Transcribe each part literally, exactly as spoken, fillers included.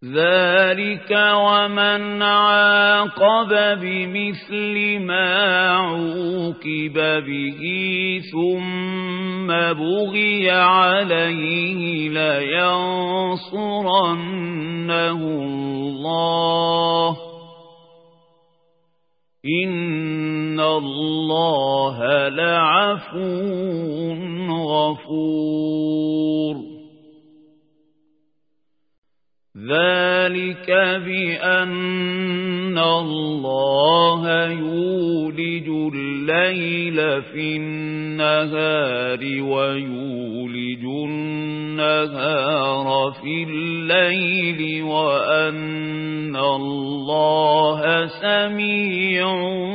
ذلك ومن عاقب بمثل ما عوقب به ثم بغي عليه لينصرنه الله إن الله لعفو غفور. ذلك بأن الله يولج الليل في النهار ويولج النهار في الليل وأن الله سميع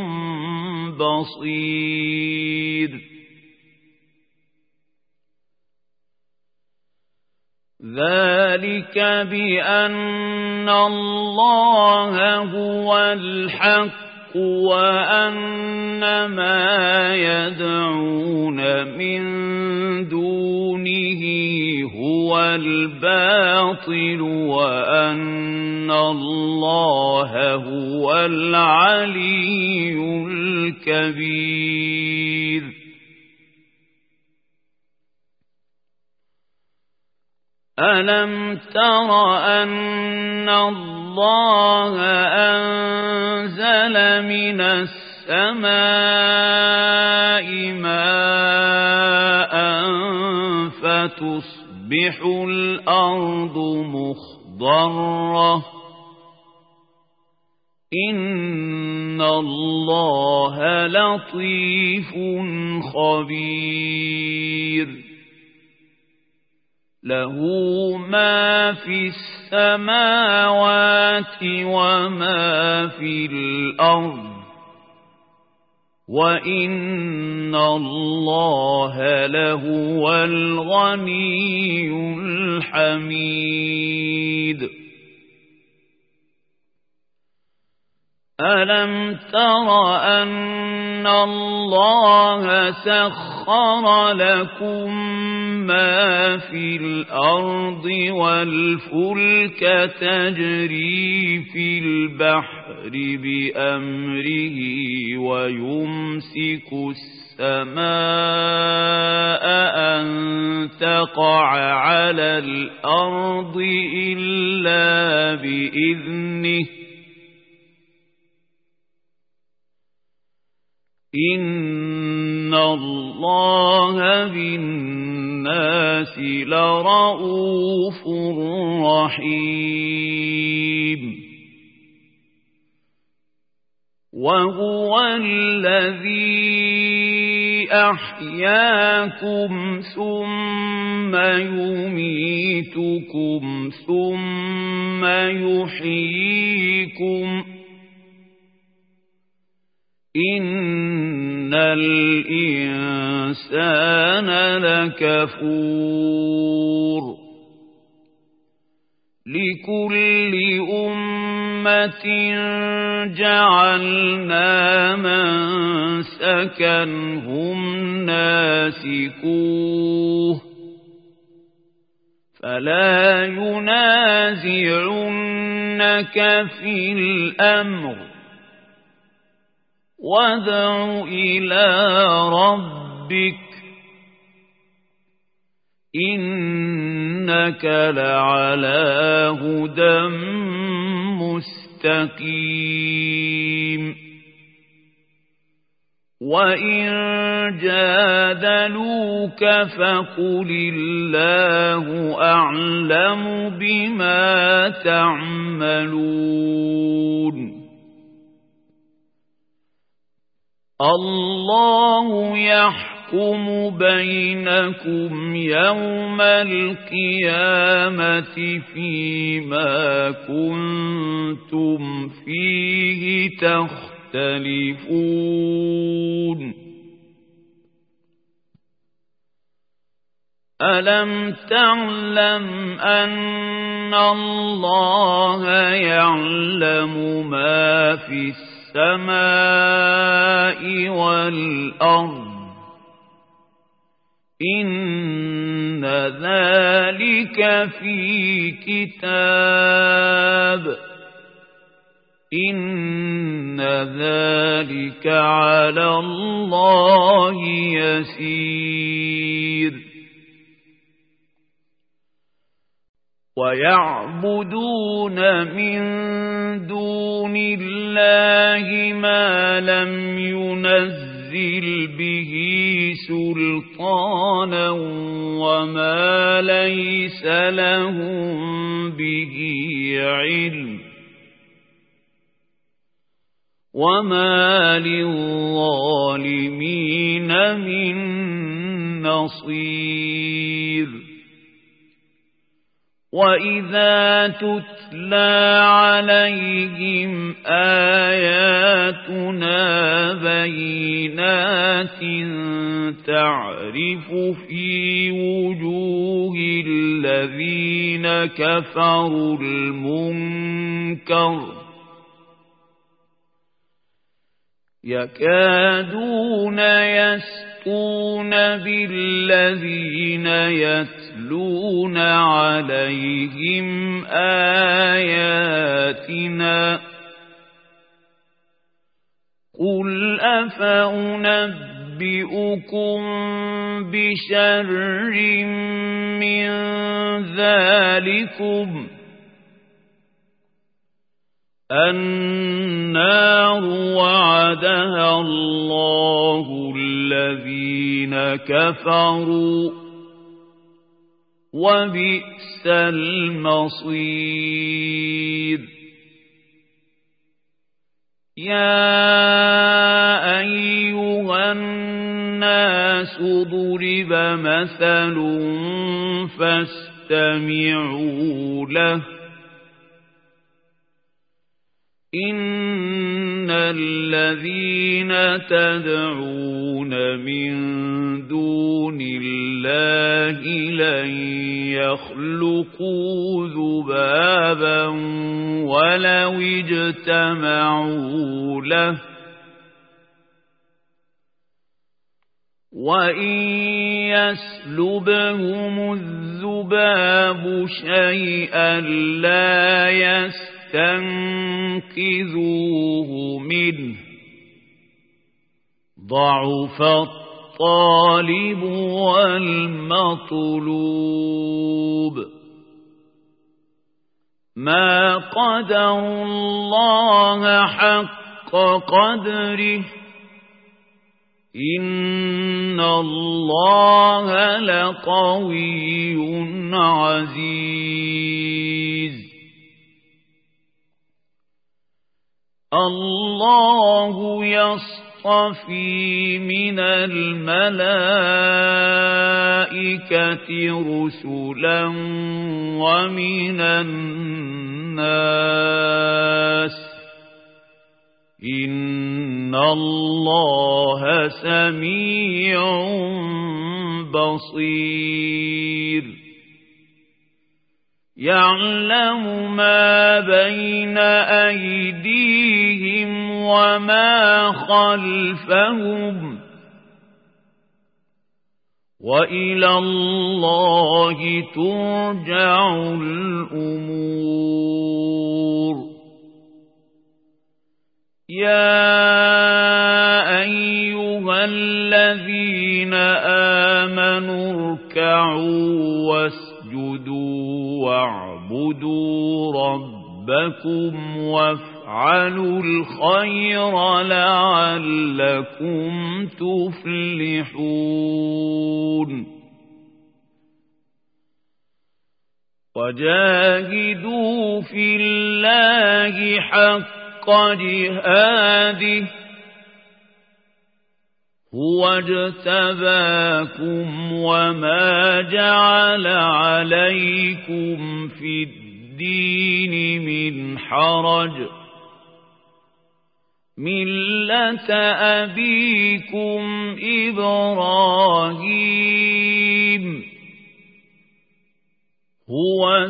بصير. ذلك بأن الله هو الحق وأن ما يدعون من دونه هو الباطل وأن الله هو العلي الكبير. ألم تر أن الله أنزل من السماء ماء فتصبح الأرض مخضرة إن الله لطيف خبير. له ما في السماوات وما في الأرض وإن الله لهو الغني الحميد. ألم تر أن الله سخر لكم ما في الأرض والفلك تجري في البحر بأمره ويمسك السماء أن تقع على الأرض إلا بإذنه إن الله بالناس لرؤوف رحيم. وهو الذي أحياكم ثم يميتكم ثم يحييكم إن الإنسان لكفور. لكل أمة جعلنا منسكا هم ناسكوه فلا ينازعنك في الأمر وادع إلى ربك إنك لعلى هدى مستقيم. وإن جادلوك فقل الله أعلم بما تعملون. الله يحكم بينكم يوم القيامة فيما كنتم فيه تختلفون. ألم تعلم أن الله يعلم ما في السماء والأرض إن ذلك في كتاب إن ذلك على الله يسير ويعبدون من دون الله ما لم ينزل به سلطانا وما ليس لهم به علم وما للظالمين من نصير وإذا تتلى عليهم آياتنا بينات تعرف في وجوه الذين كفروا المنكر يكادون يسطون بالذين يتلون عليهم آياتنا قل أفأنبئكم بشر من ذلكم النار وعدها الله الذين كفروا وبئس المصير يا أيها الناس ضرب مثل فاستمعوا له إن الذين تدعون من دون الله لن يخلقوا ذبابا ولو اجتمعوا له وإن يسلبهم الذباب شيئا لا يستطيعون تنقذوه منه ضعف الطالب والمطلوب ما قدروا الله حق قدره إن الله لقوي عزيز الله يصطفي من الملائكة رسلا ومن الناس إن الله سميع بصير يعلم ما بين أيديهم وما خلفهم وإلى الله ترجع الأمور يا أيها الذين آمنوا اركعوا واسجدوا واعبدوا ربكم وافعلوا الخير لعلكم تفلحون وجاهدوا في الله حق جهاده هو اجتباكم وما جعل عليكم في الدين من حرج ملة أبيكم إبراهيم هو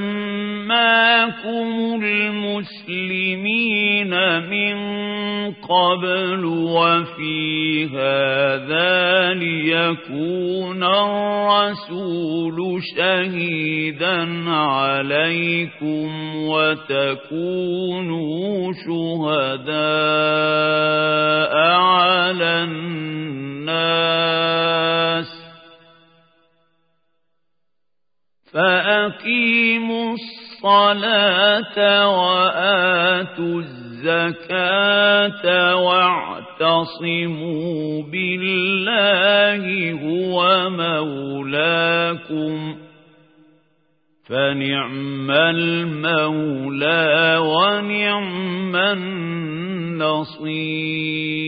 سماكم المسلمين من قبل وفي هذا ليكون الرسول شهيدا عليكم وتكونوا شهداء على الناس فأقيموا الصلاة وآتوا الزكاة واعتصموا بالله هو مولاكم فنعم المولى ونعم النصير.